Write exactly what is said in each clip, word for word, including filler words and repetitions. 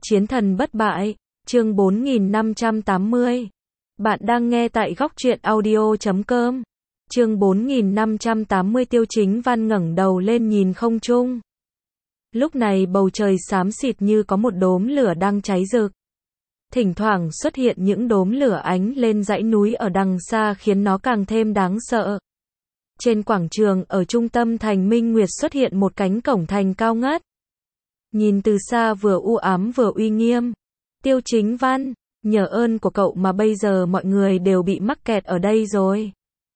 Chiến thần bất bại, chương bốn nghìn năm trăm tám mươi. Bạn đang nghe tại góc truyện audio chấm com. Chương bốn nghìn năm trăm tám mươi. Tiêu Chính Văn ngẩng đầu lên nhìn không trung. Lúc này bầu trời xám xịt như có một đốm lửa đang cháy rực. Thỉnh thoảng xuất hiện những đốm lửa ánh lên dãy núi ở đằng xa khiến nó càng thêm đáng sợ. Trên quảng trường ở trung tâm thành Minh Nguyệt xuất hiện một cánh cổng thành cao ngất. Nhìn từ xa vừa u ám vừa uy nghiêm. Tiêu Chính Văn, nhờ ơn của cậu mà bây giờ mọi người đều bị mắc kẹt ở đây rồi.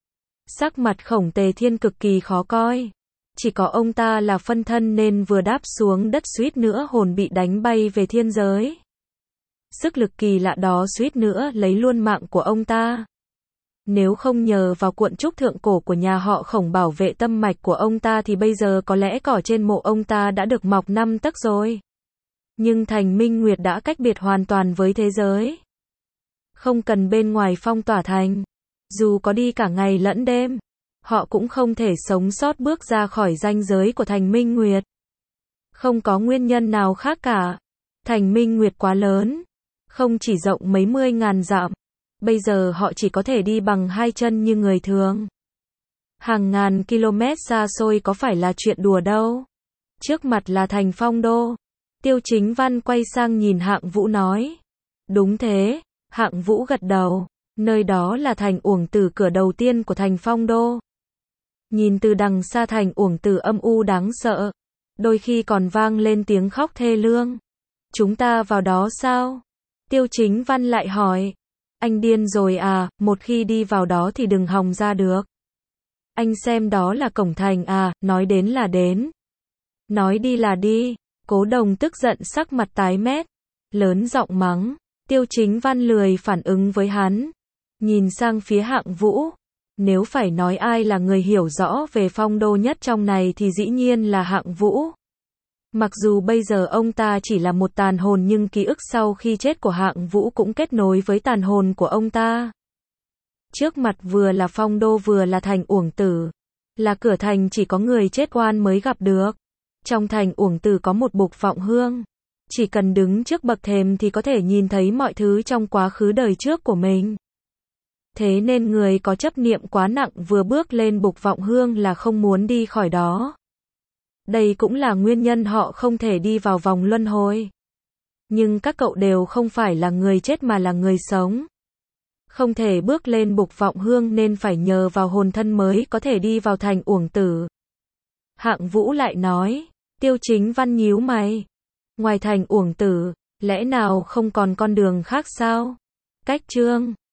Sắc mặt Khổng Tề Thiên cực kỳ khó coi. Chỉ có ông ta là phân thân nên vừa đáp xuống đất suýt nữa hồn bị đánh bay về thiên giới. Sức lực kỳ lạ đó suýt nữa lấy luôn mạng của ông ta. Nếu không nhờ vào cuộn trúc thượng cổ của nhà họ Khổng bảo vệ tâm mạch của ông ta thì bây giờ có lẽ cỏ trên mộ ông ta đã được mọc năm tấc rồi. Nhưng thành Minh Nguyệt đã cách biệt hoàn toàn với thế giới. Không cần bên ngoài phong tỏa thành. Dù có đi cả ngày lẫn đêm, họ cũng không thể sống sót bước ra khỏi ranh giới của thành Minh Nguyệt. Không có nguyên nhân nào khác cả. Thành Minh Nguyệt quá lớn. Không chỉ rộng mấy mươi ngàn dặm. Bây giờ họ chỉ có thể đi bằng hai chân như người thường. Hàng ngàn km xa xôi có phải là chuyện đùa đâu. Trước mặt là thành Phong Đô. Tiêu Chính Văn quay sang nhìn Hạng Vũ nói. Đúng thế, Hạng Vũ gật đầu. Nơi đó là thành Uổng Tử, cửa đầu tiên của thành Phong Đô. Nhìn từ đằng xa thành Uổng Tử âm u đáng sợ. Đôi khi còn vang lên tiếng khóc thê lương. Chúng ta vào đó sao? Tiêu Chính Văn lại hỏi. Anh điên rồi à, một khi đi vào đó thì đừng hòng ra được. Anh xem đó là cổng thành à, nói đến là đến. Nói đi là đi. Cố Đồng tức giận sắc mặt tái mét. Lớn giọng mắng. Tiêu Chính Văn lười phản ứng với hắn. Nhìn sang phía Hạng Vũ. Nếu phải nói ai là người hiểu rõ về Phong Đô nhất trong này thì dĩ nhiên là Hạng Vũ. Mặc dù bây giờ ông ta chỉ là một tàn hồn nhưng ký ức sau khi chết của Hạng Vũ cũng kết nối với tàn hồn của ông ta. Trước mặt vừa là Phong Đô vừa là thành Uổng Tử. Là cửa thành chỉ có người chết oan mới gặp được. Trong thành Uổng Tử có một bục vọng hương. Chỉ cần đứng trước bậc thềm thì có thể nhìn thấy mọi thứ trong quá khứ đời trước của mình. Thế nên người có chấp niệm quá nặng vừa bước lên bục vọng hương là không muốn đi khỏi đó. Đây cũng là nguyên nhân họ không thể đi vào vòng luân hồi. Nhưng các cậu đều không phải là người chết mà là người sống. Không thể bước lên bục vọng hương nên phải nhờ vào hồn thân mới có thể đi vào thành Uổng Tử. Hạng Vũ lại nói. Tiêu Chính Văn nhíu mày. Ngoài thành Uổng Tử, lẽ nào không còn con đường khác sao? Cách chương